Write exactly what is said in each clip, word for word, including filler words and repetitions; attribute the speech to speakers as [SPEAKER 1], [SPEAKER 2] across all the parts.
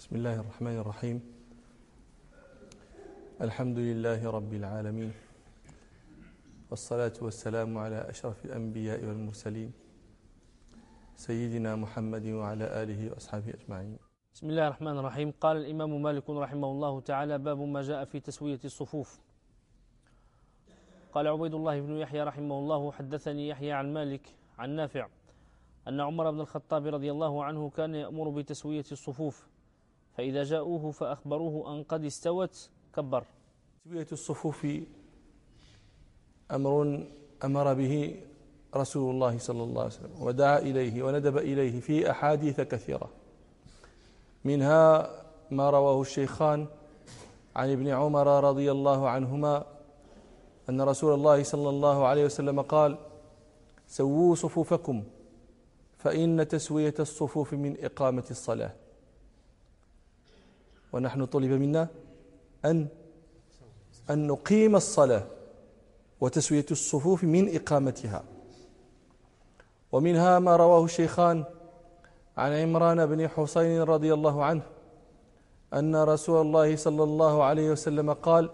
[SPEAKER 1] بسم الله الرحمن الرحيم. الحمد لله رب العالمين، والصلاة والسلام على أشرف الأنبياء والمرسلين سيدنا محمد وعلى آله وأصحابه أجمعين.
[SPEAKER 2] بسم الله الرحمن الرحيم. قال الإمام مالك رحمه الله تعالى: باب ما جاء في تسوية الصفوف. قال عبيد الله بن يحيى رحمه الله: حدثني يحيى عن مالك عن نافع أن عمر بن الخطاب رضي الله عنه كان يأمر بتسوية الصفوف، فإذا جاءوه فأخبروه أن قد استوت كبر.
[SPEAKER 1] تسوية الصفوف أمر أمر به رسول الله صلى الله عليه وسلم، ودعا إليه وندب إليه في أحاديث كثيرة، منها ما رواه الشيخان عن ابن عمر رضي الله عنهما أن رسول الله صلى الله عليه وسلم قال: سووا صفوفكم فإن تسوية الصفوف من إقامة الصلاة. ونحن طلب منا أن أن نقيم الصلاة، وتسوية الصفوف من إقامتها. ومنها ما رواه الشيخان عن عمران بن حسين رضي الله عنه أن رسول الله صلى الله عليه وسلم قال: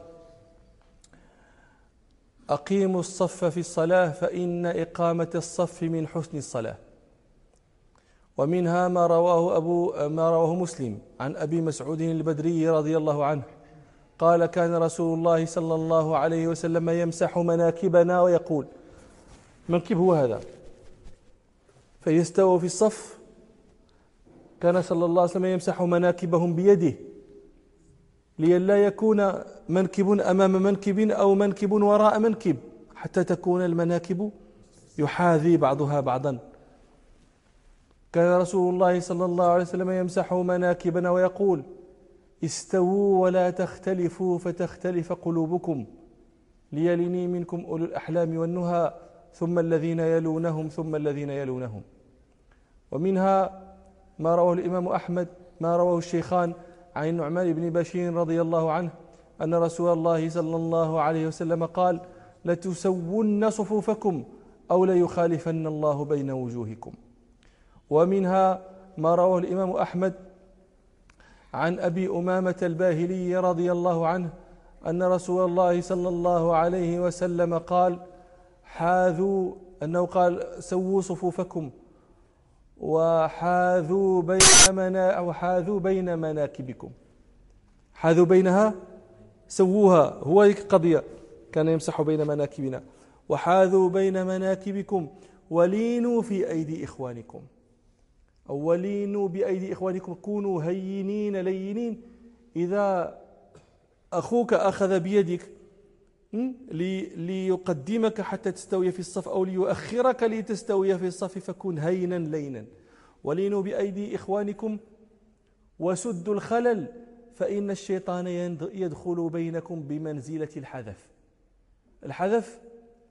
[SPEAKER 1] أقيموا الصف في الصلاة فإن إقامة الصف من حسن الصلاة. ومنها ما رواه أبو ما رواه مسلم عن أبي مسعود البدري رضي الله عنه قال: كان رسول الله صلى الله عليه وسلم يمسح مناكبنا ويقول، منكب هو هذا، فيستووا في الصف كان صلى الله عليه وسلم يمسح مناكبهم بيده لئلا يكون منكب أمام منكب أو منكب وراء منكب، حتى تكون المناكب يحاذي بعضها بعضا. كان رسول الله صلى الله عليه وسلم يمسح مناكبنا ويقول: استووا ولا تختلفوا فتختلف قلوبكم، ليلني منكم أولو الأحلام والنهى ثم الذين يلونهم ثم الذين يلونهم. ومنها ما رواه الإمام أحمد ما رواه الشيخان عن النعمان بن بشير رضي الله عنه أن رسول الله صلى الله عليه وسلم قال: لتسون صفوفكم أو ليخالفن الله بين وجوهكم. ومنها ما رواه الإمام أحمد عن أبي أمامة الباهلي رضي الله عنه أن رسول الله صلى الله عليه وسلم قال: حاذوا أنه قال: سووا صفوفكم وحاذوا بين منا وحاذوا بين مناكبكم. حاذوا بينها، سووها، هو القضية، كان يمسح بين مناكبنا. وحاذوا بين مناكبكم ولينوا في أيدي إخوانكم، أو ولينوا بأيدي إخوانكم، كونوا هينين لينين. إذا أخوك أخذ بيدك ليقدمك حتى تستوي في الصف أو ليؤخرك لتستوي في الصف فكن هينا لينا. ولينوا بأيدي إخوانكم وسدوا الخلل فإن الشيطان يدخل بينكم بمنزلة الحذف. الحذف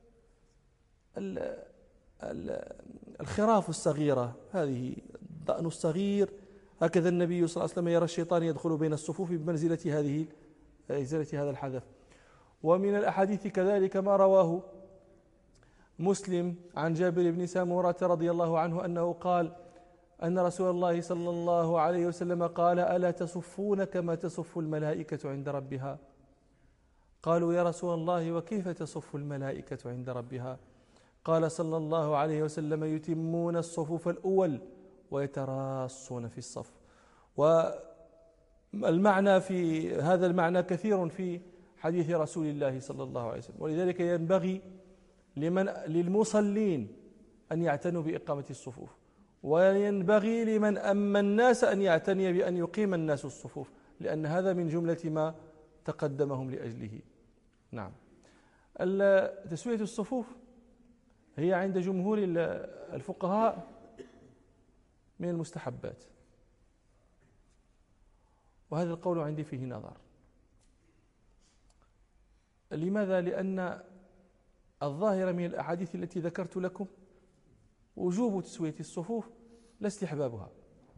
[SPEAKER 1] الخراف الصغيرة، هذه الضأن الصغير، هكذا النبي صلى الله عليه وسلم يرى الشيطان يدخل بين الصفوف بمنزلة هذه منزلة هذا الحذف. ومن الأحاديث كذلك ما رواه مسلم عن جابر بن سامورة رضي الله عنه أنه قال أن رسول الله صلى الله عليه وسلم قال: ألا تصفون كما تصف الملائكة عند ربها؟ قالوا: يا رسول الله وكيف تصف الملائكة عند ربها؟ قال صلى الله عليه وسلم: يتمون الصفوف الأول ويتراصون في الصف. والمعنى في هذا المعنى كثير في حديث رسول الله صلى الله عليه وسلم، ولذلك ينبغي لمن للمصلين أن يعتنوا بإقامة الصفوف، وينبغي لمن أما الناس أن يعتني بأن يقيم الناس الصفوف، لأن هذا من جملة ما تقدمهم لأجله. نعم. تسوية الصفوف هي عند جمهور الفقهاء من المستحبات، وهذا القول عندي فيه نظر. لماذا؟ لأن الظاهر من الأحاديث التي ذكرت لكم وجوب تسوية الصفوف لا استحبابها،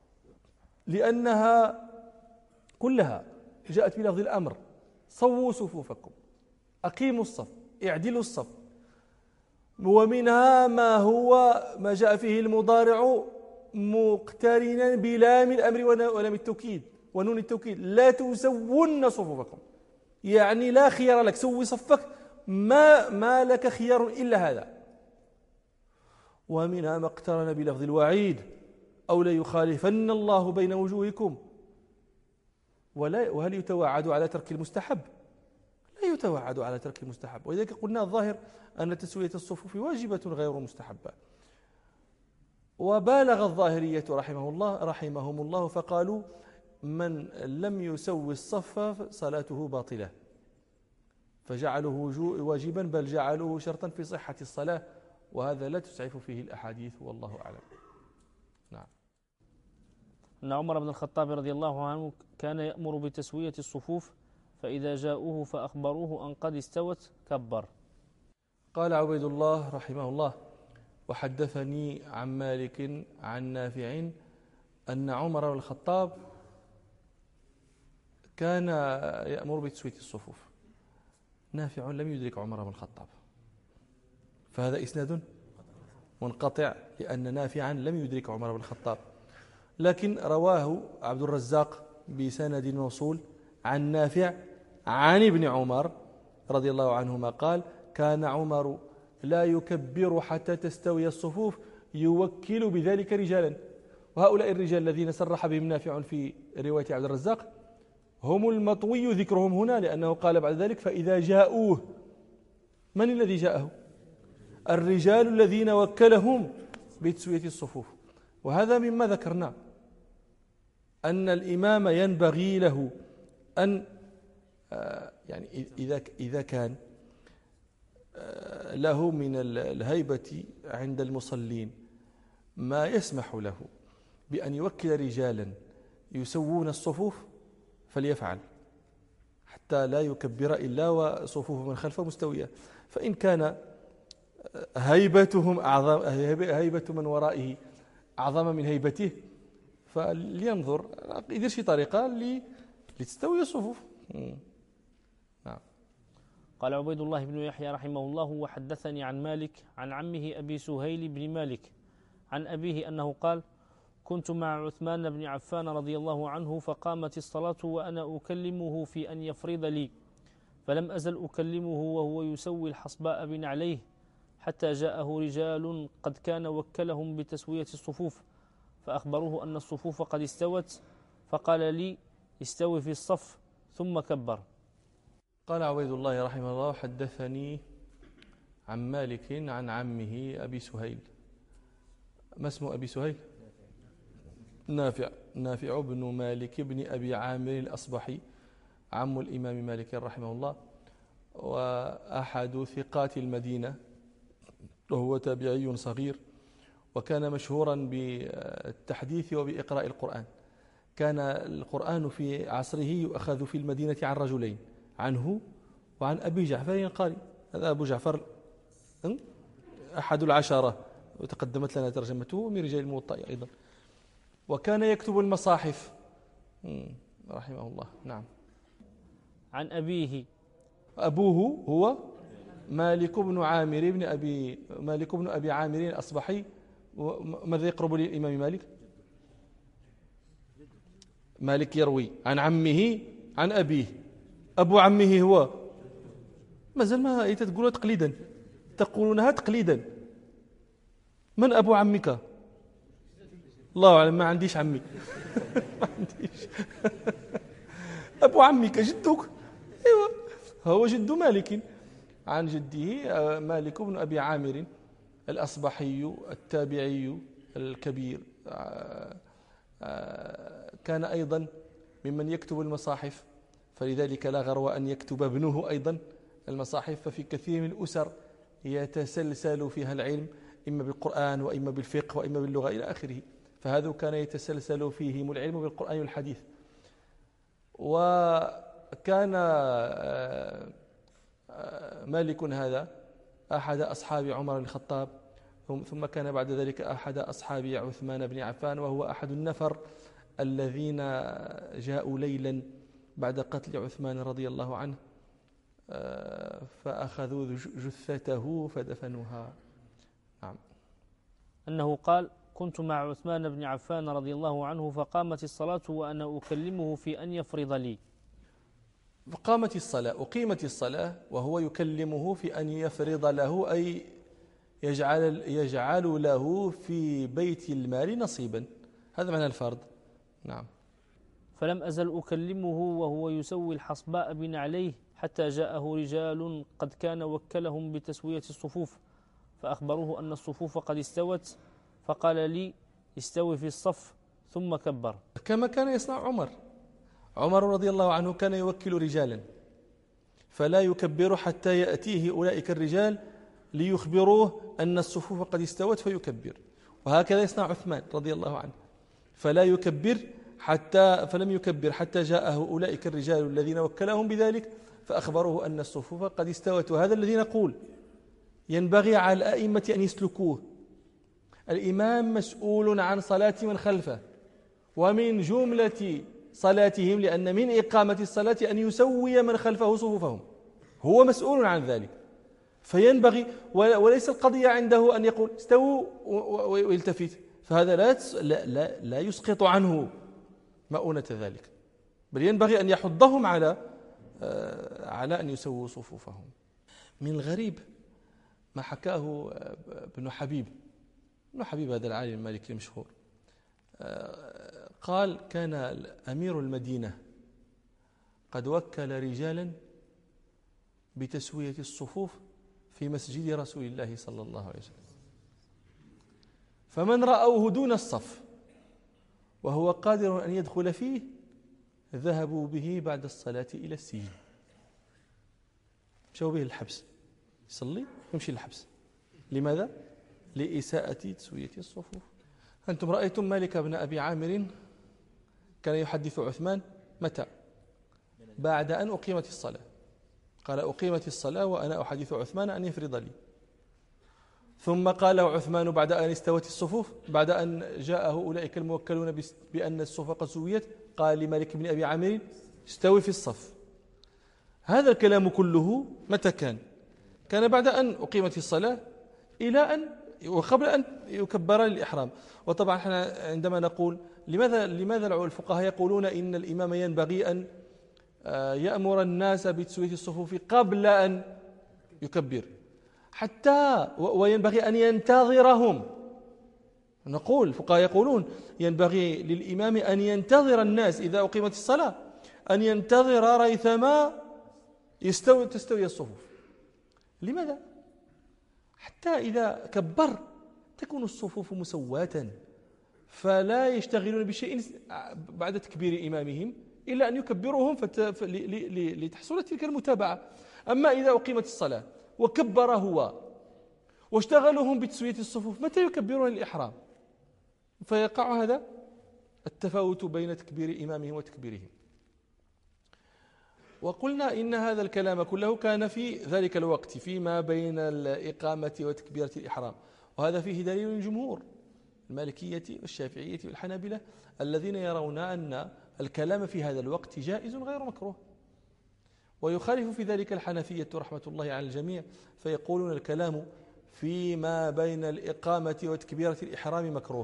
[SPEAKER 1] لأنها كلها جاءت بلفظ الأمر: صووا صفوفكم، أقيموا الصف، اعدلوا الصف. ومنها ما هو ما جاء فيه المضارع مقترنا بلام الأمر ولام التوكيد، ونون التوكيد لا تسون صفوفكم، يعني لا خيار لك، سوي صفك، ما, ما لك خيار إلا هذا. ومنها ما اقترن بلفظ الوعيد أو ليخالفن الله بين وجوهكم. ولا وهل يتوعد على ترك المستحب؟ لا يتوعد على ترك المستحب، ولذلك قلنا الظاهر أن تسوية الصفوف واجبة غير مستحبة. وبالغ الظاهرية رحمه الله رحمهم الله فقالوا من لم يسوي الصف صلاته باطلة، فجعلوه واجبا بل جعلوه شرطا في صحة الصلاة، وهذا لا تسعف فيه الأحاديث والله أعلم. نعم.
[SPEAKER 2] أن عمر بن الخطاب رضي الله عنه كان يأمر بتسوية الصفوف، فإذا جاءوه فأخبروه أن قد استوت كبر.
[SPEAKER 1] قال عبيد الله رحمه الله: وحدثني عن مالك عن نافع أن عمر بن الخطاب كان يأمر بتسوية الصفوف. نافع لم يدرك عمر بن الخطاب، فهذا إسناد منقطع، لأن نافعا لم يدرك عمر بن الخطاب، لكن رواه عبد الرزاق بسند موصول عن نافع عن ابن عمر رضي الله عنهما قال: كان عمر لا يكبر حتى تستوي الصفوف يوكل بذلك رجالا. وهؤلاء الرجال الذين صرح بهم نافع في رواية عبد الرزاق هم المطوي ذكرهم هنا، لأنه قال بعد ذلك: فإذا جاءوه. من الذي جاءه؟ الرجال الذين وكلهم بتسوية الصفوف. وهذا مما ذكرنا، أن الإمام ينبغي له أن يعني إذا إذا كان له من الهيبة عند المصلين ما يسمح له بأن يوكل رجالا يسوون الصفوف فليفعل، حتى لا يكبر إلا وصفوف من خلفه مستوية. فإن كان هيبتهم أعظم، هيبة من ورائه أعظم من هيبته، فلينظر يدير شي طريقة لتستوي الصفوف. نعم.
[SPEAKER 2] قال عبيد الله بن يحيى رحمه الله: وحدثني عن مالك عن عمه أبي سهيل بن مالك عن أبيه أنه قال: كنت مع عثمان بن عفان رضي الله عنه فقامت الصلاة وأنا أكلمه في أن يفرض لي، فلم أزل أكلمه وهو يسوي الحصباء بنعليه حتى جاءه رجال قد كان وكلهم بتسوية الصفوف، فأخبروه أن الصفوف قد استوت، فقال لي: استوي في الصف، ثم كبر.
[SPEAKER 1] قال عبيد الله رحمه الله: حدثني عن مالك عن عمه أبي سهيل. ما اسم أبي سهيل؟ نافع نافع بن مالك بن أبي عامر الأصبحي، عم الإمام مالك رحمه الله، وأحد ثقات المدينة، وهو تابعي صغير، وكان مشهورا بالتحديث وبإقراء القرآن. كان القرآن في عصره يؤخذ في المدينة عن رجلين، عنه وعن أبي جعفر قاري. هذا أبو جعفر أحد العشرة، وتقدمت لنا ترجمته من رجال الموطأ أيضا، وكان يكتب المصاحف رحمه الله. نعم.
[SPEAKER 2] عن أبيه.
[SPEAKER 1] أبوه هو مالك بن عامر بن أبي مالك بن أبي عامر الأصبحي. ماذا يقرب للإمام مالك؟ مالك يروي عن عمه عن أبيه. أبو عمه هو مازال ما تقولها تقليدا، تقولونها تقليدا. من أبو عمك؟ الله أعلم، ما عنديش عمي. ما عنديش. أبو عمك جدك؟ أيوة، هو جد مالك عن جده مالك بن أبي عامر الأصبحي التابعي الكبير. كان أيضا ممن يكتب المصاحف، فلذلك لا غرو أن يكتب ابنه أيضا المصاحف. ففي كثير من الأسر يتسلسل فيها العلم، إما بالقرآن وإما بالفقه وإما باللغة إلى آخره، فهذا كان يتسلسل فيهم العلم بالقرآن والحديث. وكان مالك هذا أحد أصحاب عمر بن الخطاب، ثم كان بعد ذلك أحد أصحاب عثمان بن عفان، وهو أحد النفر الذين جاءوا ليلا بعد قتل عثمان رضي الله عنه، فأخذوا جثته فدفنوها. نعم.
[SPEAKER 2] أنه قال: كنت مع عثمان بن عفان رضي الله عنه فقامت الصلاة وأنا أكلمه في أن يفرض لي.
[SPEAKER 1] فقامت الصلاة أقيمت الصلاة وهو يكلمه في أن يفرض له، أي يجعل, يجعل له في بيت المال نصيبا، هذا معنى الفرض. نعم.
[SPEAKER 2] فلم أزل أكلمه وهو يسوي الحصباء بنعليه حتى جاءه رجال قد كان وكلهم بتسوية الصفوف فأخبروه أن الصفوف قد استوت، فقال لي استوي في الصف ثم كبر.
[SPEAKER 1] كما كان يصنع عمر. عمر رضي الله عنه كان يوكل رجالا فلا يكبر حتى يأتيه أولئك الرجال ليخبروه أن الصفوف قد استوت فيكبر، وهكذا يصنع عثمان رضي الله عنه، فلا يكبر حتى فلم يكبر حتى جاءه أولئك الرجال الذين وكلهم بذلك فأخبروه أن الصفوف قد استوت. وهذا الذي نقول ينبغي على الأئمة أن يسلكوه. الإمام مسؤول عن صلاة من خلفه، ومن جملة صلاتهم لأن من إقامة الصلاة أن يسوي من خلفه صفوفهم، هو مسؤول عن ذلك. فينبغي، وليس القضية عنده أن يقول استووا ويلتفت، فهذا لا لا لا يسقط عنه مؤونة ذلك، بل ينبغي أن يحضهم على على أن يسووا صفوفهم. من الغريب ما حكاه ابن حبيب. ابن حبيب هذا العالم المالكي المشهور قال كان أمير المدينة قد وكل رجالا بتسوية الصفوف في مسجد رسول الله صلى الله عليه وسلم، فمن رأوه دون الصف وهو قادر أن يدخل فيه ذهبوا به بعد الصلاة إلى السجن، مشوا به الحبس، يصلي يمشي للحبس. لماذا؟ لإساءة تسوية الصفوف. أنتم رأيتم مالك بن أبي عامر كان يحدث عثمان متى؟ بعد أن أقيمت الصلاة، قال أقيمت الصلاة وأنا أحدث عثمان أن يفرض لي. ثم قال عثمان بعد أن استوت الصفوف، بعد أن جاءه أولئك الموكلون بأن الصفوف قد سويت، قال لمالك بن أبي عامر استوي في الصف. هذا الكلام كله متى كان؟ كان بعد أن أقيمت الصلاة إلى أن وقبل أن يكبر للإحرام. وطبعا احنا عندما نقول لماذا لماذا الفقهاء يقولون إن الإمام ينبغي أن يأمر الناس بتسوية الصفوف قبل أن يكبر، حتى وينبغي أن ينتظرهم. نقول الفقهاء يقولون ينبغي للإمام أن ينتظر الناس إذا أقيمت الصلاة، أن ينتظر ريثما يستوي تستوي الصفوف. لماذا؟ حتى إذا كبر تكون الصفوف مسواة، فلا يشتغلون بشيء بعد تكبير إمامهم إلا أن يكبروهم لتحصل تلك المتابعة. أما إذا أقيمت الصلاة وكبر هو واشتغلهم بتسوية الصفوف، متى يكبرون الإحرام؟ فيقع هذا التفاوت بين تكبير إمامهم وتكبيرهم. وقلنا إن هذا الكلام كله كان في ذلك الوقت فيما بين الإقامة وتكبيرة الإحرام، وهذا فيه دليل الجمهور المالكية والشافعية والحنابلة الذين يرون أن الكلام في هذا الوقت جائز غير مكروه. ويخالف في ذلك الحنفية رحمة الله على الجميع، فيقولون الكلام فيما بين الإقامة وتكبيرة الإحرام مكروه.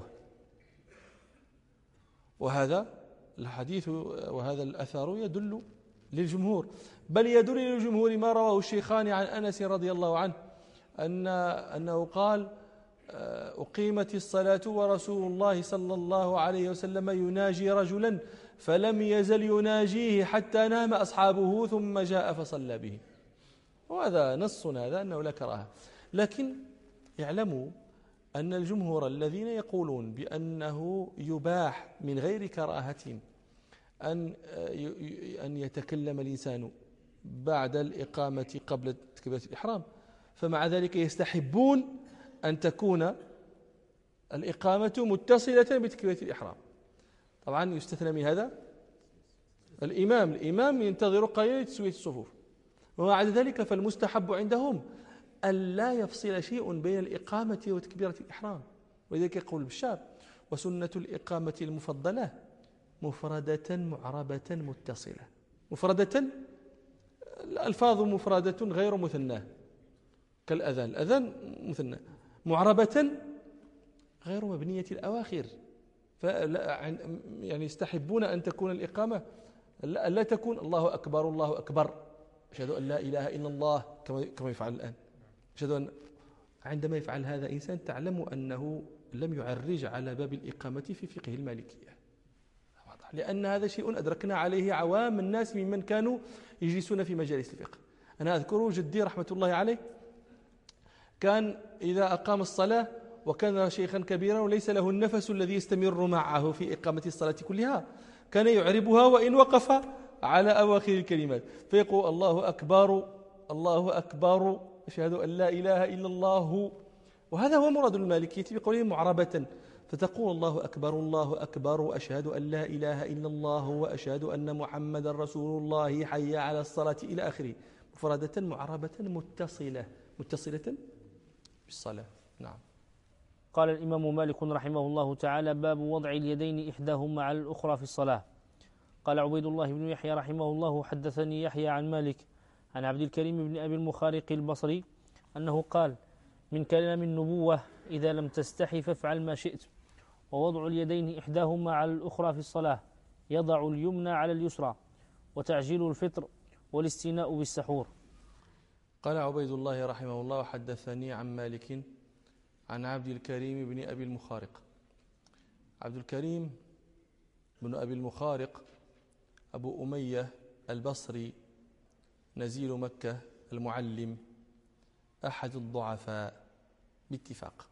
[SPEAKER 1] وهذا الحديث وهذا الأثر يدل للجمهور، بل يدل للجمهور ما رواه الشيخان عن أنس رضي الله عنه أن أنه قال أقيمت الصلاة ورسول الله صلى الله عليه وسلم يناجي رجلا فلم يزل يناجيه حتى نام أصحابه ثم جاء فصلى به. وهذا نص هذا أنه لا كراهة، لكن يعلموا أن الجمهور الذين يقولون بأنه يباح من غير كراهة أن أن يتكلم الإنسان بعد الإقامة قبل تكبيرة الإحرام، فمع ذلك يستحبون أن تكون الإقامة متصلة بتكبيرة الإحرام. طبعا يستثنى من هذا الإمام الإمام ينتظر قليلا لتسوية الصفوف. ومع ذلك فالمستحب عندهم أن لا يفصل شيء بين الإقامة وتكبيرة الإحرام. ولذلك يقول البشار وسنة الإقامة المفضلة مفردة معربة متصلة. مفردة الألفاظ مفردة غير مثناه كالأذان، الأذان مثنى. معربة غير مبنية الأواخر، فلا يعني يستحبون أن تكون الإقامة لا, لا تكون الله أكبر الله أكبر أشهد أن لا إله إلا الله كما يفعل الآن. أشهد أن عندما يفعل هذا إنسان تعلم أنه لم يعرج على باب الإقامة في فقه المالكية، لأن هذا شيء أدركنا عليه عوام الناس ممن كانوا يجلسون في مجالس الفقه. أنا أذكر جدي رحمة الله عليه كان إذا أقام الصلاة وكان شيخا كبيرا وليس له النفس الذي يستمر معه في إقامة الصلاة كلها، كان يعربها وإن وقف على أواخر الكلمات، فيقول الله أكبر الله أكبر أشهد أن لا إله إلا الله. وهذا هو مراد المالكية بقولهم معربة، فتقول الله أكبر الله أكبر أشهد أن لا إله إلا الله وأشهد أن محمد رسول الله حي على الصلاة إلى آخره، مفردة معربة متصلة متصلة بالصلاة. نعم.
[SPEAKER 2] قال الإمام مالك رحمه الله تعالى: باب وضع اليدين إحداهما على الأخرى في الصلاة. قال عبيد الله بن يحيى رحمه الله: حدثني يحيى عن مالك عن عبد الكريم بن أبي المخارق البصري أنه قال: من كلام النبوة إذا لم تستحي فافعل ما شئت، ووضع اليدين إحداهما على الأخرى في الصلاة، يضع اليمنى على اليسرى، وتعجيل الفطر، والاستيناء بالسحور.
[SPEAKER 1] قال عبيد الله رحمه الله: حدثني عن مالك عن عبد الكريم بن أبي المخارق. عبد الكريم بن أبي المخارق أبو أمية البصري نزيل مكة المعلم، أحد الضعفاء باتفاق.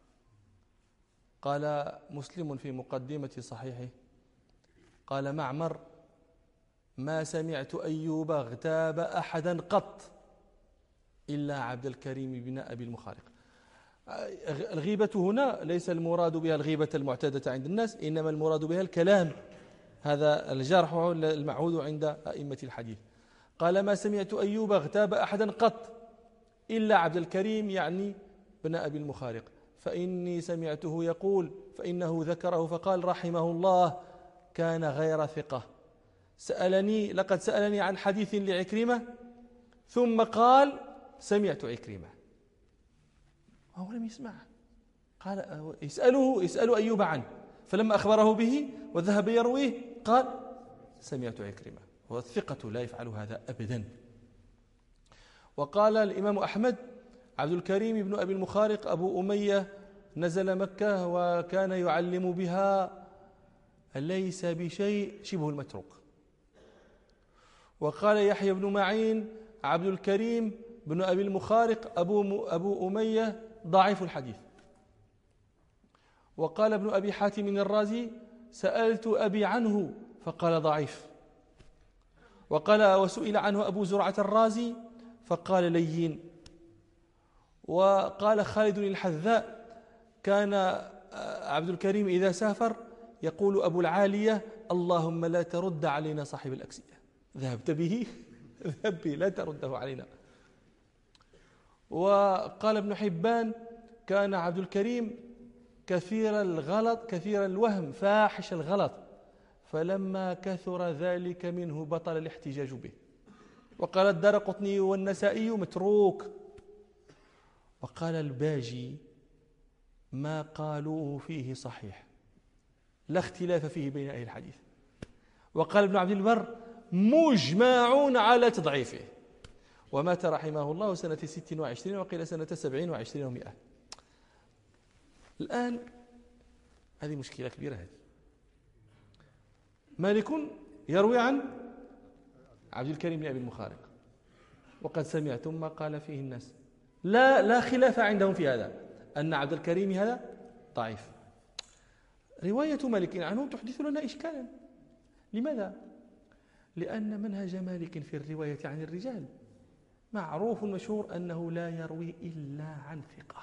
[SPEAKER 1] قال مسلم في مقدمة صحيحه: قال معمر: ما سمعت أيوب اغتاب أحدا قط إلا عبد الكريم بن أبي المخارق. الغيبة هنا ليس المراد بها الغيبة المعتادة عند الناس، إنما المراد بها الكلام، هذا الجرح المعهود عند أئمة الحديث. قال: ما سمعت أيوب اغتاب أحدا قط إلا عبد الكريم يعني بن أبي المخارق، فإني سمعته يقول، فإنه ذكره فقال رحمه الله: كان غير ثقة، سألني لقد سألني عن حديث لعكرمة ثم قال سمعت عكرمة، وهو لم يسمع. قال يسأله يسأل أيوب عنه، فلما أخبره به وذهب يرويه قال سمعت عكرمة، والثقة لا يفعل هذا أبدا. وقال الإمام أحمد: عبد الكريم بن أبي المخارق أبو أمية نزل مكة وكان يعلم بها ليس بشيء شبه المتروك. وقال يحيى بن معين: عبد الكريم بن أبي المخارق أبو, أبو أمية ضعيف الحديث. وقال ابن أبي حاتم الرازي: سألت أبي عنه فقال ضعيف. وقال وسئل عنه أبو زرعة الرازي فقال لين. وقال خالد الحذاء: كان عبد الكريم إذا سافر يقول أبو العالية: اللهم لا ترد علينا صاحب الأكسية، ذهبت به ذهب به لا ترده علينا. وقال ابن حبان: كان عبد الكريم كثير الغلط كثير الوهم فاحش الغلط، فلما كثر ذلك منه بطل الاحتجاج به. وقال الدارقطني والنسائي: متروك. وقال الباجي: ما قالوه فيه صحيح، لا اختلاف فيه بين أهل الحديث. وقال ابن عبد البر: مجمعون على تضعيفه. ومات رحمه الله سنة ست وعشرين وقيل سنة سبعين وعشرين ومئة. الآن هذه مشكلة كبيرة. هذه مالك يروي عن عبد الكريم بن أبي المخارق، وقد سمعتم ما قال فيه الناس، لا لا خلاف عندهم في هذا، أن عبد الكريم هذا ضعيف. رواية مالك عنه تحدث لنا إشكالا. لماذا؟ لأن منهج مالك في الرواية عن الرجال معروف مشهور أنه لا يروي إلا عن ثقة،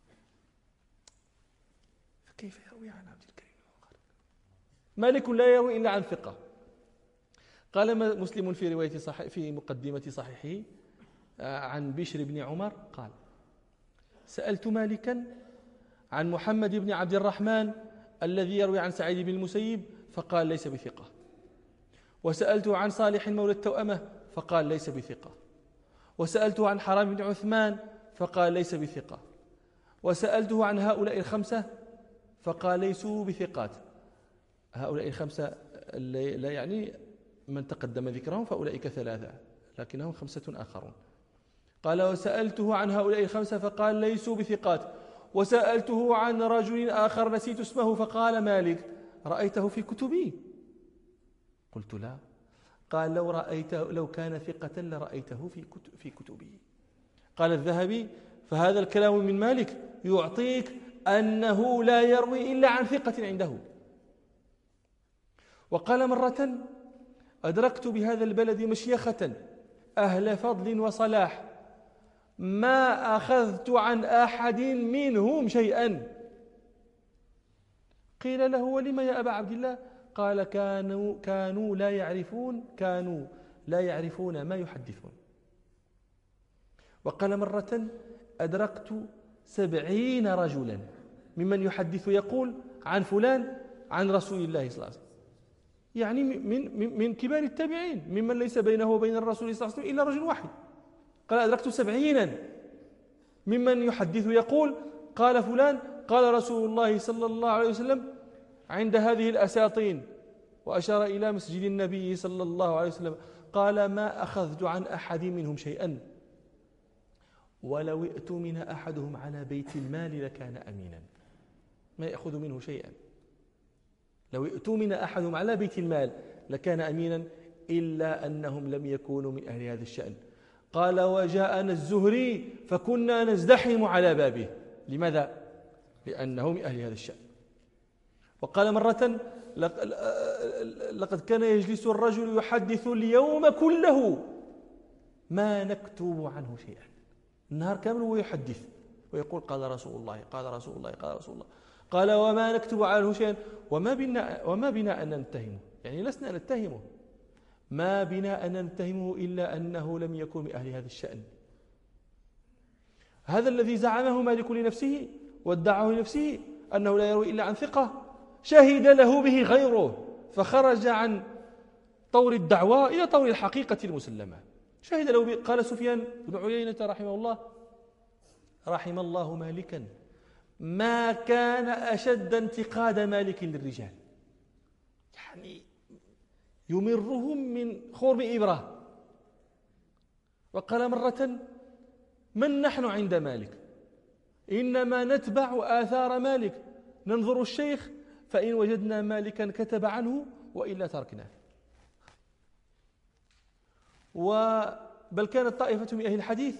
[SPEAKER 1] فكيف يروي عن عبد الكريم بن المخارق؟ مالك لا يروي إلا عن ثقة. قال مسلم في رواية صحيح في مقدمة صحيحه عن بشر بن عمر قال: سألت مالكا عن محمد بن عبد الرحمن الذي يروي عن سعيد بن المسيب فقال ليس بثقة. وسألته عن صالح مولى التوأمة فقال ليس بثقة. وسألته عن حرام بن عثمان فقال ليس بثقة. وسألته عن هؤلاء الخمسة فقال ليسوا بثقات. هؤلاء الخمسة لا يعني من تقدم ذكرهم، فأولئك ثلاثة لكنهم خمسة آخرون. قال وسألته عن هؤلاء الخمسة فقال ليسوا بثقات. وسألته عن رجل آخر نسيت اسمه فقال مالك رأيته في كتبي؟ قلت لا. قال لو رأيته لو كان ثقة لرأيته في كتب في كتبه. قال الذهبي فهذا الكلام من مالك يعطيك أنه لا يروي إلا عن ثقة عنده. وقال مرة أدركت بهذا البلد مشيخة أهل فضل وصلاح ما أخذت عن أحد منهم شيئا. قيل له ولم يا أبا عبد الله؟ قال كانوا, كانوا لا يعرفون كانوا لا يعرفون ما يحدثون. وقال مرة أدركت سبعين رجلا ممن يحدث يقول عن فلان عن رسول الله صلى الله عليه وسلم، يعني من, من كبار التابعين ممن ليس بينه وبين الرسول صلى الله عليه وسلم إلا رجل واحد. قال أدركت سبعينا ممن يحدث يقول قال فلان قال رسول الله صلى الله عليه وسلم عند هذه الأساطين، وأشار إلى مسجد النبي صلى الله عليه وسلم. قال ما أخذت عن أحد منهم شيئا، ولو ائتمن أحدهم على بيت المال لكان أمينا. ما يأخذ منه شيئا، لو ائتمن أحدهم على بيت المال لكان أمينا، إلا أنهم لم يكونوا من أهل هذا الشأن. قال وجاءنا الزهري فكنا نزدحم على بابه. لماذا؟ لأنه من أهل هذا الشأن. وقال مرة لقد كان يجلس الرجل يحدث اليوم كله ما نكتب عنه شيئا، النهار كامل ويحدث ويقول قال رسول الله قال رسول الله قال رسول الله. قال وما نكتب عنه شيئا وما بنا, وما بنا أن نتهمه، يعني لسنا نتهمه، ما بنا أن نتهمه إلا أنه لم يكن من أهل هذا الشأن. هذا الذي زعمه مالك لنفسه وادعاه لنفسه أنه لا يروي إلا عن ثقة، شهد له به غيره فخرج عن طور الدعوة إلى طور الحقيقة المسلمة. شهد له به. قال سفيان بن عيينة رحمه الله رحم الله مالكا ما كان أشد انتقاد مالك للرجال، يعني يمرهم من خرم إبرة. وقال مرة من نحن عند مالك؟ إنما نتبع آثار مالك، ننظر الشيخ فإن وجدنا مالكا كتب عنه وإلا تركناه. بل كانت طائفة من أهل الحديث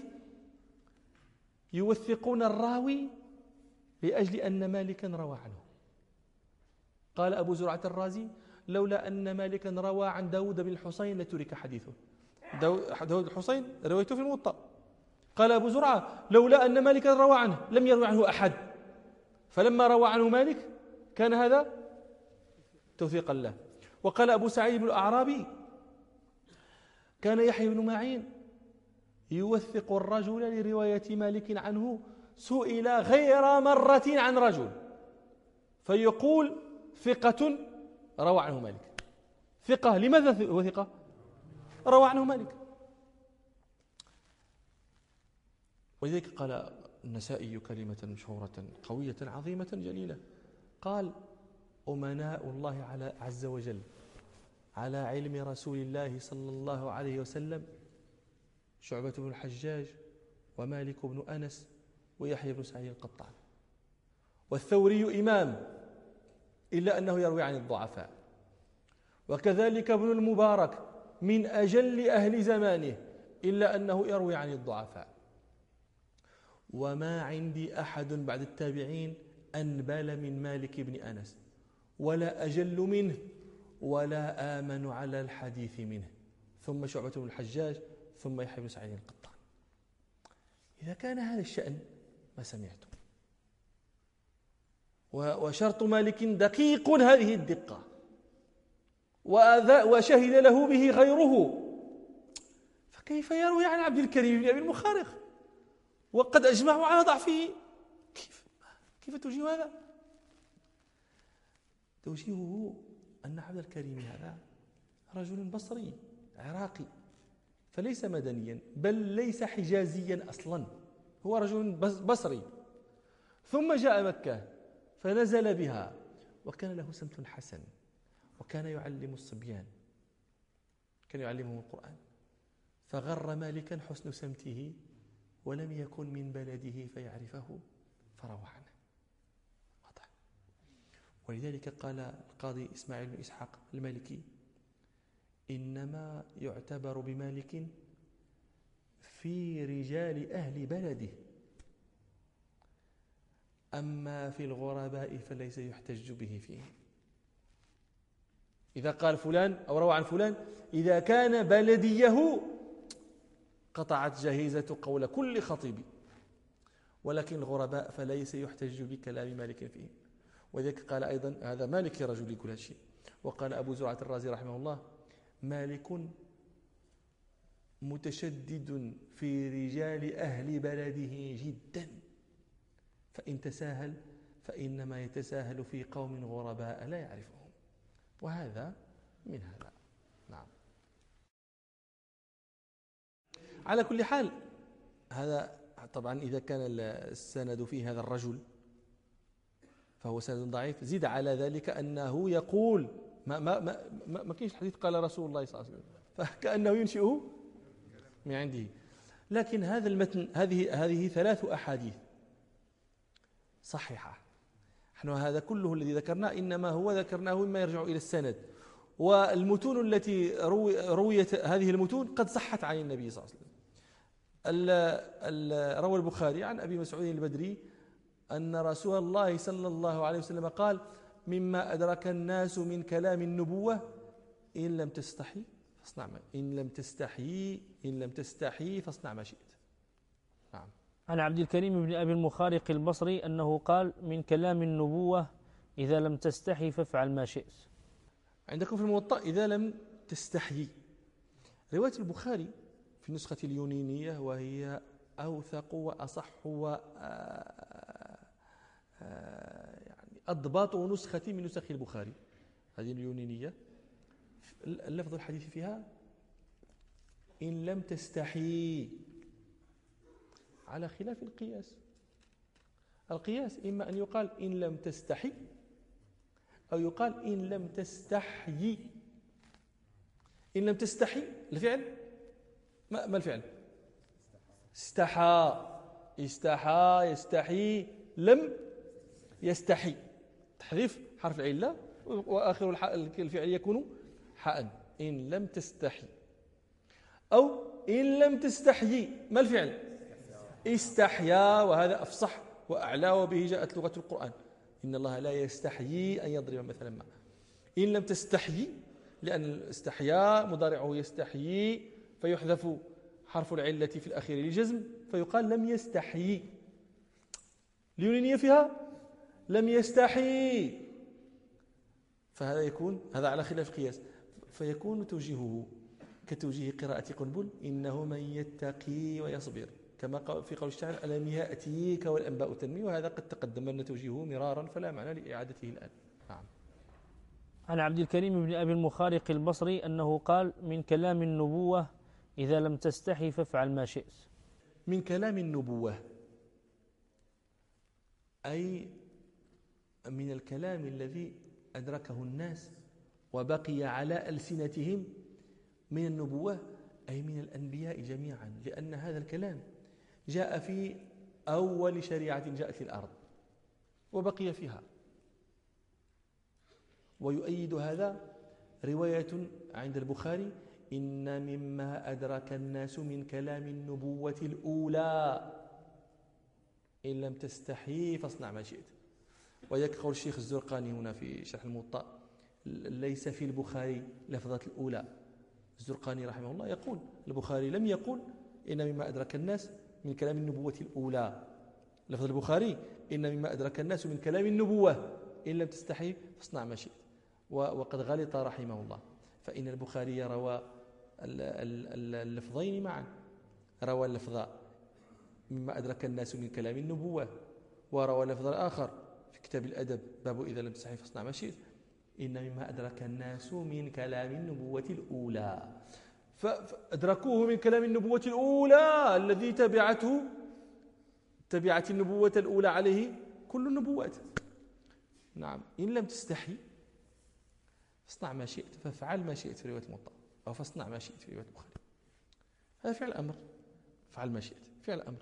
[SPEAKER 1] يوثقون الراوي لأجل أن مالكا روى عنه. قال أبو زرعة الرازي لولا أن مالكا روى عن داود بن الحسين لترك حديثه. داود الحسين رويته في الموطأ. قال أبو زرعة لولا أن مالكا روى عنه لم يروي عنه أحد، فلما روى عنه مالك كان هذا توثيقا له. وقال أبو سعيد بن الأعرابي كان يحيى بن معين يوثق الرجل لرواية مالك عنه، سئل غير مرة عن رجل فيقول ثقة روى عنه مالك. ثقة لماذا هو ثقة؟ روى عنه مالك. ولذلك قال النسائي كلمة مشهورة قوية عظيمة جليلة، قال أمناء الله على عز وجل على علم رسول الله صلى الله عليه وسلم شعبة بن الحجاج ومالك بن أنس ويحيى بن سعيد القطان. والثوري إمام إلا أنه يروي عن الضعفاء، وكذلك ابن المبارك من أجل أهل زمانه إلا أنه يروي عن الضعفاء. وما عندي أحد بعد التابعين أنبل من مالك بن أنس ولا أجل منه ولا آمن على الحديث منه، ثم شعبة بن الحجاج ثم يحيى بن سعيد القطان. إذا كان هذا الشأن ما سمعتم. وشرط مالك دقيق هذه الدقة، وشهد له به غيره، فكيف يروي عن عبد الكريم بن أبي المخارق وقد أجمعوا على ضعفه؟ كيف كيف توجيه هذا؟ توجيهه أن عبد الكريم هذا رجل بصري عراقي، فليس مدنيا بل ليس حجازيا أصلا، هو رجل بصري ثم جاء مكة فنزل بها، وكان له سمت حسن، وكان يعلم الصبيان، كان يعلمهم القرآن، فغر مالكا حسن سمته ولم يكن من بلده فيعرفه فروى عنه. واضح. ولذلك قال القاضي إسماعيل بن إسحاق المالكي: إنما يعتبر بمالك في رجال أهل بلده، أما في الغرباء فليس يحتج به فيه. إذا قال فلان أو روى عن فلان إذا كان بلديه قطعت جهيزة قول كل خطيب، ولكن الغرباء فليس يحتج بكلام مالك فيه. وذلك قال أيضا هذا مالك رجل كل شيء. وقال أبو زرعة الرازي رحمه الله: مالك متشدد في رجال أهل بلده جدا، فإن تساهل فإنما يتساهل في قوم غرباء لا يعرفهم. وهذا من هذا. نعم. على كل حال هذا طبعا إذا كان السند فيه هذا الرجل فهو سند ضعيف. زيد على ذلك أنه يقول ما ما ما ما, ما كاينش الحديث قال رسول الله صلى الله عليه وسلم، فكأنه ينشئه من عنده. لكن هذا المتن هذه هذه ثلاث أحاديث صحيحة. نحن هذا كله الذي ذكرناه إنما هو ذكرناه مما يرجع إلى السند، والمتون التي روي رويت هذه المتون قد صحت عن النبي صلى الله عليه وسلم. روى البخاري عن أبي مسعود البدري أن رسول الله صلى الله عليه وسلم قال: مما أدرك الناس من كلام النبوة إن لم تستحي فاصنع ما إن لم تستحي إن لم تستحي فاصنع ما شئت. نعم.
[SPEAKER 2] عن عبد الكريم بن أبي المخارق البصري أنه قال: من كلام النبوة إذا لم تستحي فافعل ما شئت.
[SPEAKER 1] عندكم في الموطأ إذا لم تستحي. رواية البخاري في النسخة اليونانية وهي أوثق وأصح و يعني أضبط نسخة من نسخ البخاري، هذه اليونانية. اللفظ الحديث فيها إن لم تستحي، على خلاف القياس. القياس إما أن يقال إن لم تستحي أو يقال إن لم تستحيي. إن لم تستحي الفعل ما, ما الفعل؟ استحى استحى يستحي لم يستحي، تحذيف حرف العلة وآخر الفعل يكون حاء. إن لم تستحي. أو إن لم تستحيي ما الفعل؟ استحيا، وهذا أفصح وأعلى وبه جاءت لغة القرآن. إن الله لا يستحيي أن يضرب مثلا ما. إن لم تستحيي، لأن الاستحياء مضارعه يستحيي فيحذف حرف العلة في الأخير للجزم فيقال لم يستحيي. اليونانية فيها لم يستحي، فهذا يكون هذا على خلاف قياس، فيكون توجيهه كتوجيه قراءة قنبل: إنه من يتقي ويصبر، كما في قول الشاعر: ألم يأتيك والأنباء تنمي. وهذا قد تقدم لنا توجيهه مرارا فلا معنى لإعادته الآن. نعم.
[SPEAKER 2] عن عبد الكريم بن أبي المخارق البصري أنه قال: من كلام النبوة إذا لم تستحي فافعل ما شئت.
[SPEAKER 1] من كلام النبوة أي من الكلام الذي أدركه الناس وبقي على ألسنتهم من النبوة، أي من الأنبياء جميعا، لأن هذا الكلام جاء في أول شريعة جاءت للأرض وبقي فيها. ويؤيد هذا رواية عند البخاري: إن مما أدرك الناس من كلام النبوة الأولى إن لم تستحي فاصنع ما شئت. ويك قول الشيخ الزرقاني هنا في شرح الموطأ: ليس في البخاري لفظة الأولى. الزرقاني رحمه الله يقول: البخاري لم يقل إن مما أدرك الناس من كلام النبوة الأولى. لفظ البخاري: إن مما أدرك الناس من كلام النبوة إن لم تستحي فاصنع ما شئت. وقد غلط رحمه الله، فإن البخاري روى اللفظين معا، روى اللفظ مما أدرك الناس من كلام النبوة، وروى اللفظ الآخر في كتاب الأدب باب إذا لم تستحي فاصنع ما شئت: إن مما أدرك الناس من كلام النبوة الأولى. فأدركوه من كلام النبوة الأولى الذي تبعته تبعت النبوة الأولى عليه كل النبوات. نعم إن لم تستحي فاصنع ما شئت، فافعل ما شئت في رواية الموطأ، أو فاصنع ما شئت في رواية البخاري. هذا فعل أمر، فعل ما شئت فعل أمر.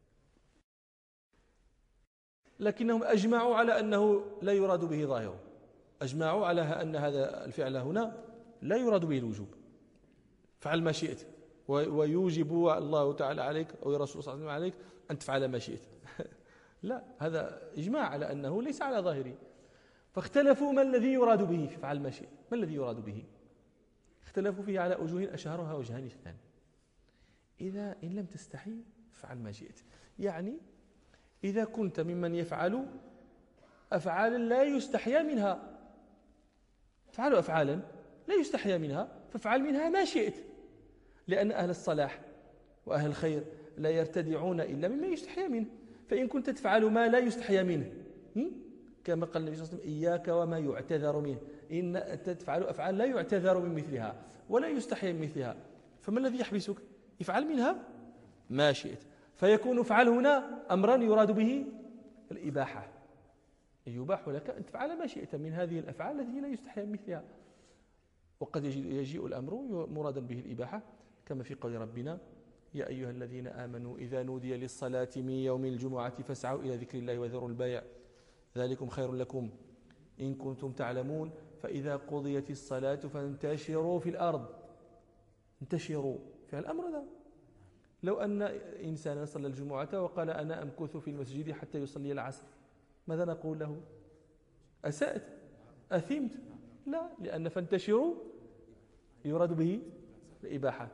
[SPEAKER 1] لكنهم أجمعوا على أنه لا يراد به ظاهره، أجمعوا على أن هذا الفعل هنا لا يراد به الوجوب، فعل ما شئت، ويوجب الله تعالى عليك أو الرسول صلى الله عليه وسلم عليك أن تفعل ما شئت. لا، هذا إجماع على أنه ليس على ظاهره. فاختلفوا ما الذي يراد به في فعل ما شئت، ما الذي يراد به؟ اختلفوا فيه على وجوه أشهرها وجهان اثنان. إذا إن لم تستحي فعل ما شئت، يعني إذا كنت ممن يفعل أفعالا لا يستحيا منها، فعلوا أفعالا لا يستحيا منها فافعل منها ما شئت، لأن أهل الصلاح وأهل الخير لا يرتدعون إلا مما يستحيا منه. فإن كنت تفعل ما لا يستحيا منه، كما قال النبي صلى الله عليه وسلم إياك وما يعتذر منه، إن تفعل أفعال لا يعتذر من مثلها ولا يستحيا من مثلها، فما الذي يحبسك؟ افعل منها ما شئت. فيكون افعل هنا أمرا يراد به الإباحة، يباح لك أن تفعل ما شئت من هذه الأفعال التي لا يستحيا من مثلها. وقد يجيء الأمر مرادا به الإباحة، كما في قول ربنا يا أيها الذين آمنوا إذا نودي للصلاة من يوم الجمعة فاسعوا إلى ذكر الله وذروا البيع ذلكم خير لكم إن كنتم تعلمون فإذا قضيت الصلاة فانتشروا في الأرض. انتشروا في الأمر هذا. لو أن إنسانا صلى الجمعة وقال أنا أمكث في المسجد حتى يصلي العصر، ماذا نقول له؟ أسأت؟ أثمت؟ لا، لأن فانتشروا يراد به الإباحة.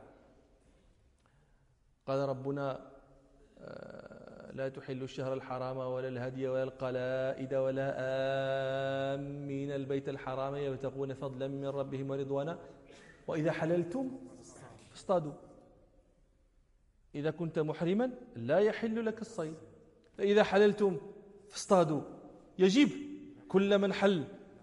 [SPEAKER 1] قال ربنا لا تحل الشهر الحرام ولا الهدي ولا القلائد ولا آمين البيت الحرام يبتغون فضلا من ربهم ورضوانا وإذا حللتم فاصطادوا. إذا كنت محرما لا يحل لك الصيد، فإذا حللتم فاصطادوا. يجب كل من حل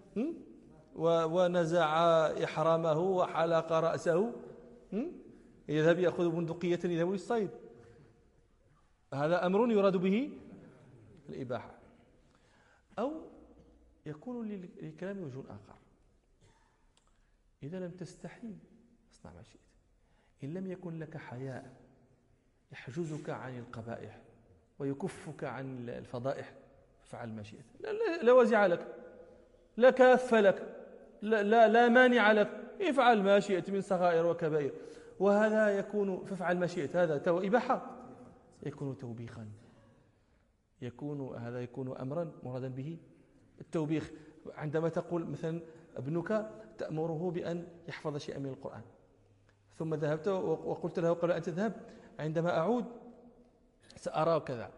[SPEAKER 1] ونزع إحرامه وحلق رأسه يذهب يأخذ بندقية يذهب للصيد، هذا أمر يراد به الإباحة. أو يكون للكلام وجه آخر، إذا لم تستحي اصنع ما شئت، إن لم يكن لك حياء يحجزك عن القبائح ويكفك عن الفضائح فعل ما شئت، لا, لا, لا وزع لك، لا كاف لك، لا, لا, لا مانع لك، افعل ما شئت من صغائر وكبائر. وهذا يكون فافعل ما شئت، هذا تو إباحة، يكون توبيخا، يكون هذا يكون أمرا مرادا به التوبيخ. عندما تقول مثلا ابنك تأمره بأن يحفظ شيئا من القرآن، ثم ذهبت وقلت له قبل أن تذهب عندما أعود سأرى كذا،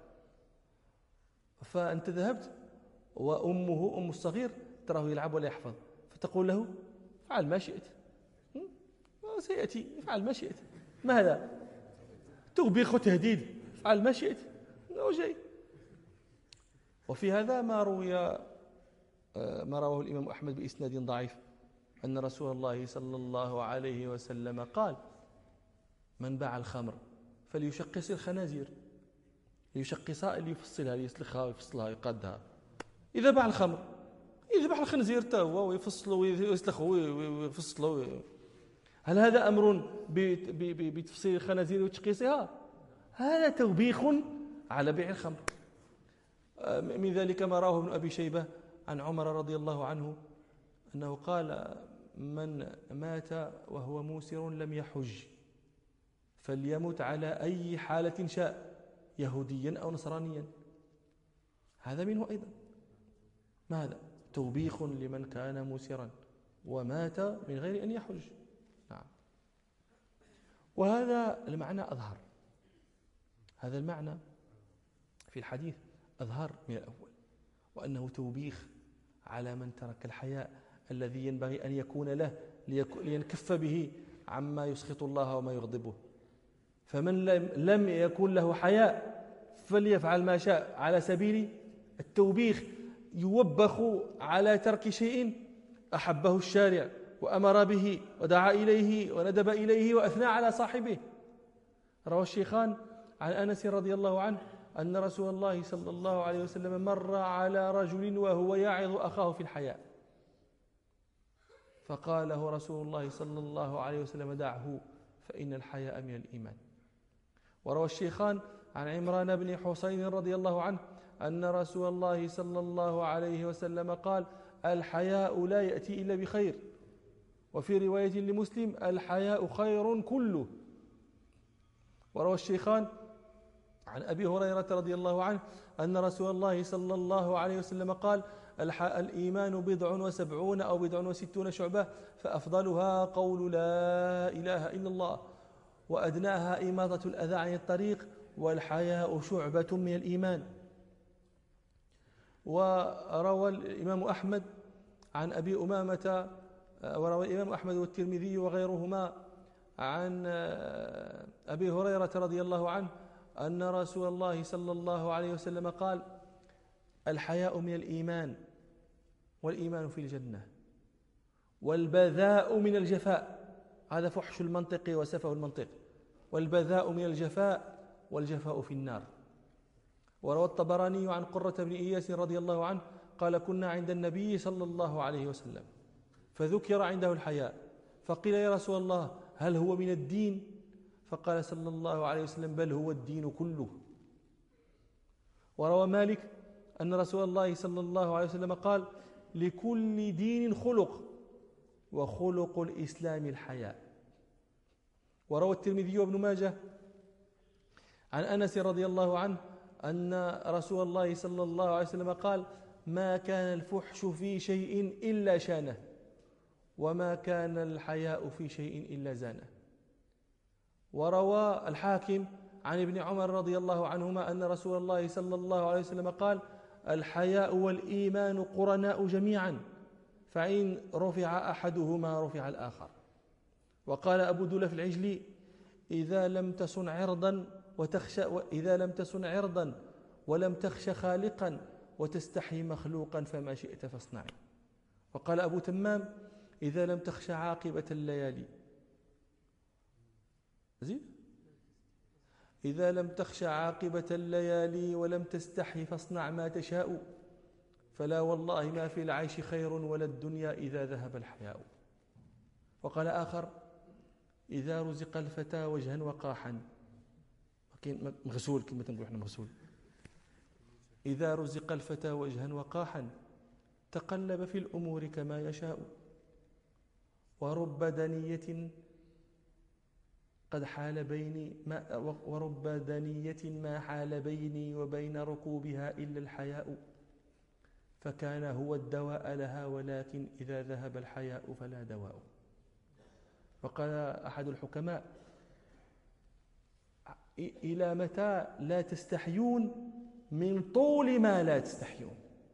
[SPEAKER 1] فأنت ذهبت وأمه أم الصغير تراه يلعب ولا يحفظ، فتقول له فعل ما شئت، سيأتي فعل ما شئت. ما هذا؟ توبيخ وتهديد، فعل ما شئت جاي. وفي هذا ما روي ما رواه الإمام أحمد بإسناد ضعيف أن رسول الله صلى الله عليه وسلم قال من باع الخمر فليشقص الخنازير، ليشقصها اللي يفصلها ليسلخها ويفصلها يقدها. إذا باع الخمر يذبح الخنزير تا هو ويفصله ويسلخه ويفصله. هل هذا أمر بتفصيل الخنازير وتشقيصها؟ هذا توبيخ على بيع الخمر. من ذلك ما رواه ابن أبي شيبة عن عمر رضي الله عنه أنه قال من مات وهو موسر لم يحج فليمت على أي حالة شاء يهوديا أو نصرانيا. هذا منه أيضا. ماذا؟ توبيخ لمن كان موسرا ومات من غير أن يحج. نعم. وهذا المعنى أظهر، هذا المعنى في الحديث أظهر من الأول، وأنه توبيخ على من ترك الحياء الذي ينبغي أن يكون له لينكف به عما يسخط الله وما يغضبه. فمن لم يكن له حياء فليفعل ما شاء على سبيل التوبيخ، يوبخ على ترك شيء أحبه الشارع وأمر به ودعا إليه وندب إليه وأثنى على صاحبه. روى الشيخان عن أنس رضي الله عنه أن رسول الله صلى الله عليه وسلم مر على رجل وهو يعظ أخاه في الحياء، فقال له رسول الله صلى الله عليه وسلم: دعه فإن الحياء من الإيمان. وروى الشيخان عن عمران بن حسين رضي الله عنه أن رسول الله صلى الله عليه وسلم قال: الحياء لا يأتي إلا بخير. وفي رواية لمسلم: الحياء خير كله. وروى الشيخان عن أبي هريرة رضي الله عنه أن رسول الله صلى الله عليه وسلم قال: الإيمان بضع وسبعون أو بضع وستون شعبة، فأفضلها قول لا إله إلا الله، وأدناها إماطة الأذى عن الطريق، والحياء شعبة من الإيمان. وروى الإمام أحمد عن أبي أمامة وروى الإمام أحمد والترمذي وغيرهما عن أبي هريرة رضي الله عنه أن رسول الله صلى الله عليه وسلم قال: الحياء من الإيمان، والإيمان في الجنة، والبذاء من الجفاء. هذا فحش المنطق وسفه المنطق. والبذاء من الجفاء، والجفاء في النار. وروى الطبراني عن قرة بن إياس رضي الله عنه قال: كنا عند النبي صلى الله عليه وسلم فذكر عنده الحياء، فقيل: يا رسول الله، هل هو من الدين؟ فقال صلى الله عليه وسلم: بل هو الدين كله. وروى مالك أن رسول الله صلى الله عليه وسلم قال: لكل دين خلق، وخلق الإسلام الحياء. وروى الترمذي وابن ماجه عن أنس رضي الله عنه أن رسول الله صلى الله عليه وسلم قال: ما كان الفحش في شيء إلا شانه، وما كان الحياء في شيء إلا زانه. وروى الحاكم عن ابن عمر رضي الله عنهما أن رسول الله صلى الله عليه وسلم قال: الحياء والإيمان قرناء جميعا، فإن رفع أحدهما رفع الآخر. وقال أبو دلف العجلي: إذا لم تصن عرضا وتخشى إذا لم تصن عرضا ولم تخش خالقا وتستحي مخلوقا فما شئت فاصنعي. وقال أبو تمام: إذا لم تخش عاقبة الليالي زين إذا لم تخش عاقبة الليالي ولم تستحي فاصنع ما تشاء، فلا والله ما في العيش خير ولا الدنيا إذا ذهب الحياء. وقال آخر: إذا رزق الفتى وجها وقاحا، مغسول كما نقول احنا مغسول، إذا رزق الفتى وجها وقاحا تقلب في الأمور كما يشاء، ورب دنية قد حال بيني ما ورب دنية ما حال بيني وبين ركوبها إلا الحياء، فكان هو الدواء لها، ولكن إذا ذهب الحياء فلا دواء. وقال أحد الحكماء: إلى متى لا تستحيون من طول ما لا تستحيون.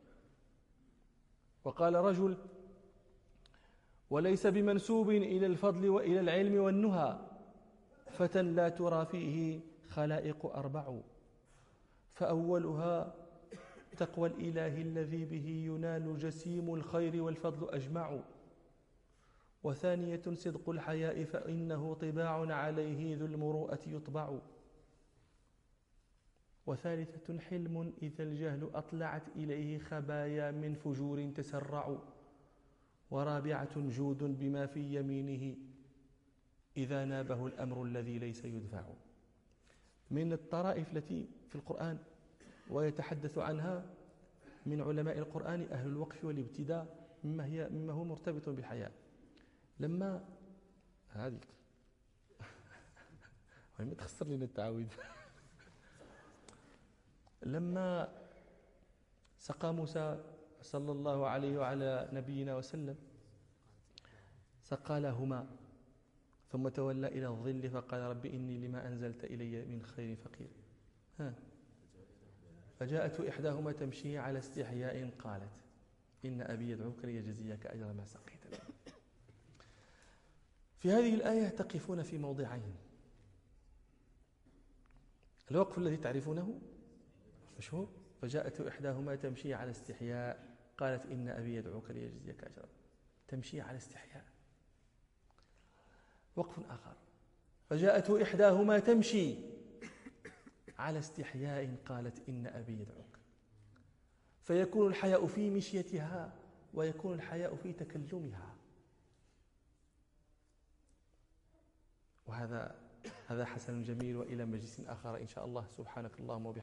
[SPEAKER 1] وقال رجل: وليس بمنسوب إلى الفضل وإلى العلم والنهى فتى لا ترى فيه خلائق أربع، فأولها تقوى الإله الذي به ينال جسيم الخير والفضل أجمع، وثانية صدق الحياء فإنه طباع عليه ذو المروءة يطبع، وثالثة حلم إذا الجهل أطلعت إليه خبايا من فجور تسرع، ورابعة جود بما في يمينه إذا نابه الأمر الذي ليس يدفع. من الطرائف التي في القرآن ويتحدث عنها من علماء القرآن أهل الوقف والابتداء مما, هي مما هو مرتبط بالحياة. لما هذه ما تخسر لنا التعاويذ لما سقى موسى صلى الله عليه وعلى نبينا وسلم سقى لهما ثم تولى إلى الظل فقال: رب إني لما أنزلت إلي من خير فقير. ها فجاءت إحداهما تمشي على استحياء قالت: إن أبي يدعوك ليجزيك أجر ما سقيت له. في هذه الآية تقفون في موضعين: الوقف الذي تعرفونه مشهور: فجاءت إحداهما تمشي على استحياء قالت إن أبي يدعوك ليجزيك أجرا. تمشي على استحياء. وقف آخر: فجاءت إحداهما تمشي على استحياء قالت إن أبي يدعوك، فيكون الحياء في مشيتها ويكون الحياء في تكلمها. وهذا هذا حسن جميل. وإلى مجلس آخر إن شاء الله. سبحانك اللهم وبحمدك.